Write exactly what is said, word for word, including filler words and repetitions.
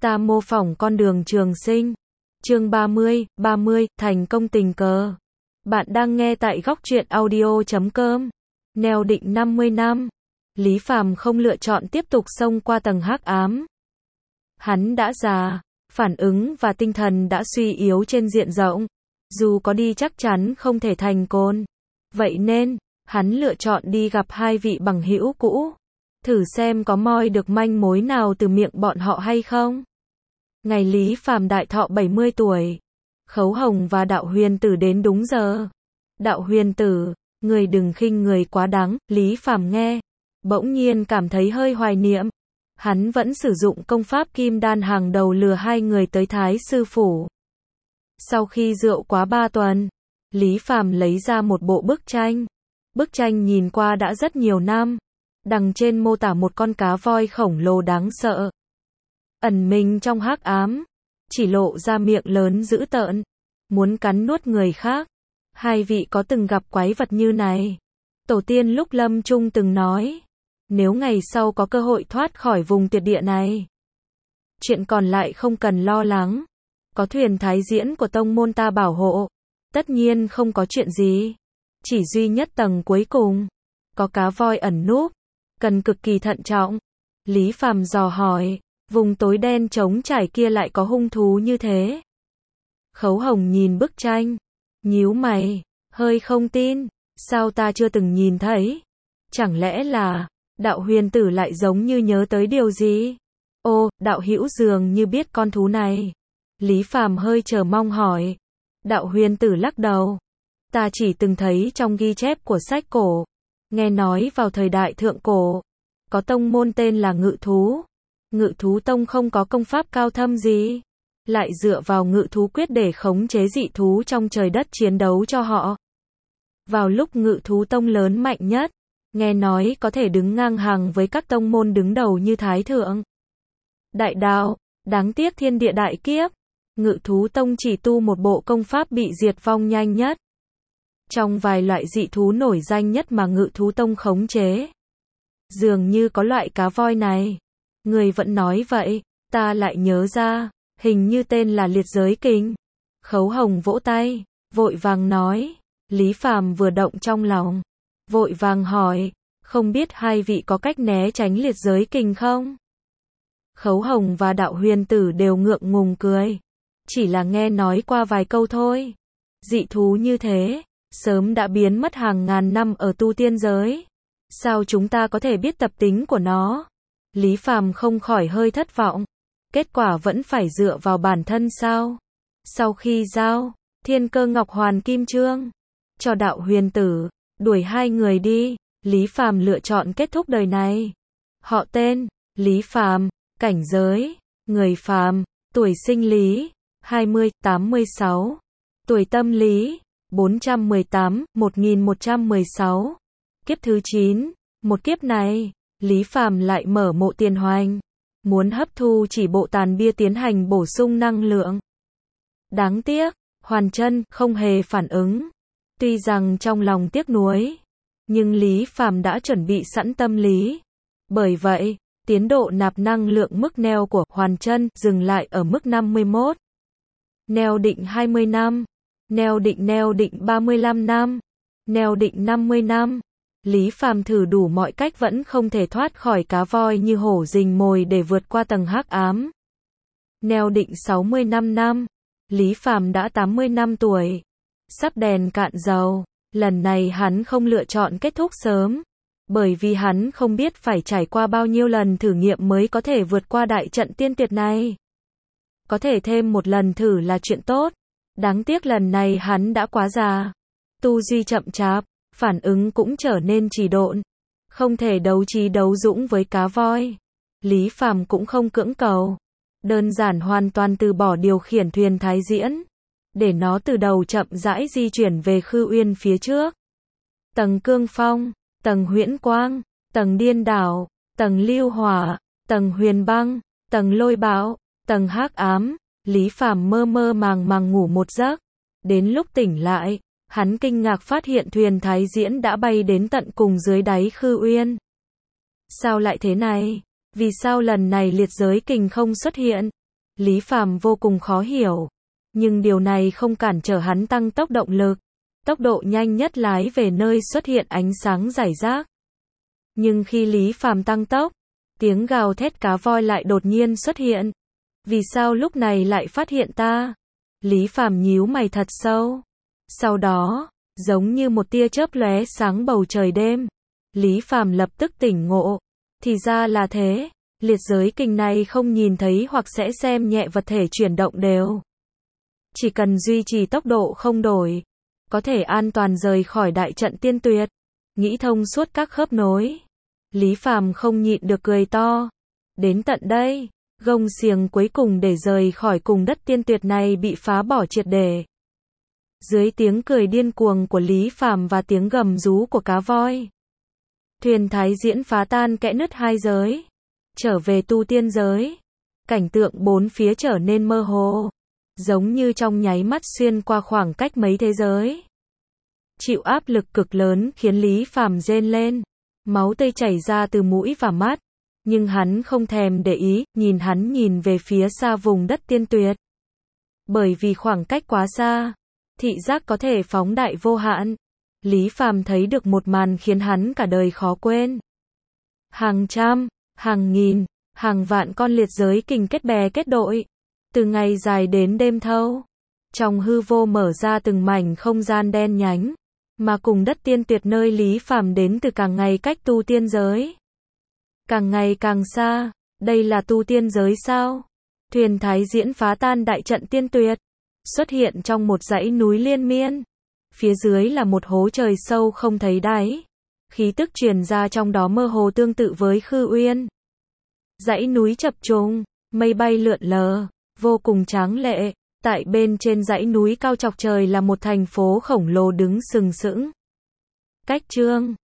Ta mô phỏng con đường trường sinh. Chương ba mươi, ba mươi, thành công tình cờ. Bạn đang nghe tại góc truyện audio chấm com. Neo định năm mươi năm. Lý Phàm không lựa chọn tiếp tục xông qua tầng hắc ám. Hắn đã già, phản ứng và tinh thần đã suy yếu trên diện rộng. Dù có đi chắc chắn không thể thành côn. Vậy nên, hắn lựa chọn đi gặp hai vị bằng hữu cũ. Thử xem có moi được manh mối nào từ miệng bọn họ hay không. Ngày Lý Phàm đại thọ bảy mươi tuổi. Khấu Hồng và Đạo Huyền Tử đến đúng giờ. Đạo Huyền Tử, người đừng khinh người quá đáng, Lý Phàm nghe. Bỗng nhiên cảm thấy hơi hoài niệm. Hắn vẫn sử dụng công pháp kim đan hàng đầu lừa hai người tới Thái Sư Phủ. Sau khi rượu quá ba tuần, Lý Phàm lấy ra một bộ bức tranh. Bức tranh nhìn qua đã rất nhiều năm. Đằng trên mô tả một con cá voi khổng lồ đáng sợ. Ẩn mình trong hắc ám, chỉ lộ ra miệng lớn dữ tợn, muốn cắn nuốt người khác. Hai vị có từng gặp quái vật như này? Tổ tiên lúc lâm chung từng nói, nếu ngày sau có cơ hội thoát khỏi vùng tuyệt địa này, chuyện còn lại không cần lo lắng. Có thuyền thái diễn của tông môn ta bảo hộ, tất nhiên không có chuyện gì. Chỉ duy nhất tầng cuối cùng, có cá voi ẩn núp, cần cực kỳ thận trọng. Lý Phàm dò hỏi, vùng tối đen trống trải kia lại có hung thú như thế? Khấu Hồng nhìn bức tranh, nhíu mày, hơi không tin, sao ta chưa từng nhìn thấy? Chẳng lẽ là, Đạo Huyền Tử lại giống như nhớ tới điều gì? Ô, đạo hữu dường như biết con thú này. Lý Phàm hơi chờ mong hỏi. Đạo Huyền Tử lắc đầu. Ta chỉ từng thấy trong ghi chép của sách cổ. Nghe nói vào thời đại thượng cổ, có tông môn tên là Ngự Thú. Ngự Thú Tông không có công pháp cao thâm gì, lại dựa vào Ngự Thú Quyết để khống chế dị thú trong trời đất chiến đấu cho họ. Vào lúc Ngự Thú Tông lớn mạnh nhất, nghe nói có thể đứng ngang hàng với các tông môn đứng đầu như Thái Thượng, Đại Đạo. Đáng tiếc thiên địa đại kiếp, Ngự Thú Tông chỉ tu một bộ công pháp bị diệt vong nhanh nhất. Trong vài loại dị thú nổi danh nhất mà Ngự Thú Tông khống chế, dường như có loại cá voi này. Người vẫn nói vậy, ta lại nhớ ra, hình như tên là liệt giới kình. Khấu Hồng vỗ tay, vội vàng nói. Lý Phàm vừa động trong lòng, vội vàng hỏi, không biết hai vị có cách né tránh liệt giới kình không? Khấu Hồng và Đạo Huyền Tử đều ngượng ngùng cười. Chỉ là nghe nói qua vài câu thôi. Dị thú như thế, sớm đã biến mất hàng ngàn năm ở tu tiên giới. Sao chúng ta có thể biết tập tính của nó? Lý Phàm không khỏi hơi thất vọng. Kết quả vẫn phải dựa vào bản thân sao? Sau khi giao Thiên Cơ Ngọc Hoàn Kim Chương cho Đạo Huyền Tử, đuổi hai người đi, Lý Phàm lựa chọn kết thúc đời này. Họ tên, Lý Phàm, cảnh giới, người phàm, tuổi sinh Lý, hai mươi, tám mươi sáu, tuổi tâm Lý, bốn trăm mười tám, một nghìn một trăm mười sáu. Kiếp thứ chín, một kiếp này, Lý Phàm lại mở mộ tiền hoành, muốn hấp thu chỉ bộ tàn bia tiến hành bổ sung năng lượng. Đáng tiếc, Hoàn Chân không hề phản ứng. Tuy rằng trong lòng tiếc nuối, nhưng Lý Phàm đã chuẩn bị sẵn tâm lý. Bởi vậy, tiến độ nạp năng lượng mức neo của Hoàn Chân dừng lại ở mức năm mươi mốt. Neo định hai mươi năm, neo định neo định ba mươi lăm năm, neo định năm mươi năm. Lý Phàm thử đủ mọi cách vẫn không thể thoát khỏi cá voi như hổ rình mồi để vượt qua tầng hắc ám. Neo định sáu mươi lăm năm, Lý Phàm đã tám mươi năm tuổi, sắp đèn cạn dầu. Lần này hắn không lựa chọn kết thúc sớm, bởi vì hắn không biết phải trải qua bao nhiêu lần thử nghiệm mới có thể vượt qua đại trận tiên tuyệt này. Có thể thêm một lần thử là chuyện tốt, đáng tiếc lần này hắn đã quá già, tu duy chậm chạp, phản ứng cũng trở nên trì độn, không thể đấu trí đấu dũng với cá voi. Lý Phàm cũng không cưỡng cầu, đơn giản hoàn toàn từ bỏ điều khiển thuyền thái diễn, để nó từ đầu chậm rãi di chuyển về Khư Uyên phía trước. Tầng cương phong, tầng huyễn quang, tầng điên đảo, tầng lưu hỏa, tầng huyền băng, tầng lôi bão, tầng hắc ám. Lý Phàm mơ mơ màng màng ngủ một giấc. Đến lúc tỉnh lại, hắn kinh ngạc phát hiện thuyền thái diễn đã bay đến tận cùng dưới đáy Khư Uyên. Sao lại thế này? Vì sao lần này liệt giới kình không xuất hiện? Lý Phàm vô cùng khó hiểu. Nhưng điều này không cản trở hắn tăng tốc động lực. Tốc độ nhanh nhất lái về nơi xuất hiện ánh sáng rải rác. Nhưng khi Lý Phàm tăng tốc, tiếng gào thét cá voi lại đột nhiên xuất hiện. Vì sao lúc này lại phát hiện ta? Lý Phàm nhíu mày thật sâu. Sau đó, giống như một tia chớp lóe sáng bầu trời đêm, Lý Phàm lập tức tỉnh ngộ. Thì ra là thế, liệt giới kình này không nhìn thấy hoặc sẽ xem nhẹ vật thể chuyển động đều. Chỉ cần duy trì tốc độ không đổi, có thể an toàn rời khỏi đại trận tiên tuyệt. Nghĩ thông suốt các khớp nối, Lý Phàm không nhịn được cười to. Đến tận đây, gông xiềng cuối cùng để rời khỏi cùng đất tiên tuyệt này bị phá bỏ triệt để. Dưới tiếng cười điên cuồng của Lý Phàm và tiếng gầm rú của cá voi, thuyền thái diễn phá tan kẽ nứt hai giới, trở về tu tiên giới. Cảnh tượng bốn phía trở nên mơ hồ, giống như trong nháy mắt xuyên qua khoảng cách mấy thế giới. Chịu áp lực cực lớn khiến Lý Phàm rên lên, máu tươi chảy ra từ mũi và mắt, nhưng hắn không thèm để ý, nhìn hắn nhìn về phía xa vùng đất tiên tuyệt. Bởi vì khoảng cách quá xa, thị giác có thể phóng đại vô hạn. Lý Phàm thấy được một màn khiến hắn cả đời khó quên. Hàng trăm, hàng nghìn, hàng vạn con liệt giới kình kết bè kết đội, từ ngày dài đến đêm thâu. Trong hư vô mở ra từng mảnh không gian đen nhánh, mà cùng đất tiên tuyệt nơi Lý Phàm đến từ càng ngày cách tu tiên giới càng ngày càng xa. Đây là tu tiên giới sao? Thuyền thái diễn phá tan đại trận tiên tuyệt, xuất hiện trong một dãy núi liên miên. Phía dưới là một hố trời sâu không thấy đáy. Khí tức truyền ra trong đó mơ hồ tương tự với Khư Uyên. Dãy núi chập trùng, mây bay lượn lờ, vô cùng tráng lệ. Tại bên trên dãy núi cao chọc trời là một thành phố khổng lồ đứng sừng sững. Cách chương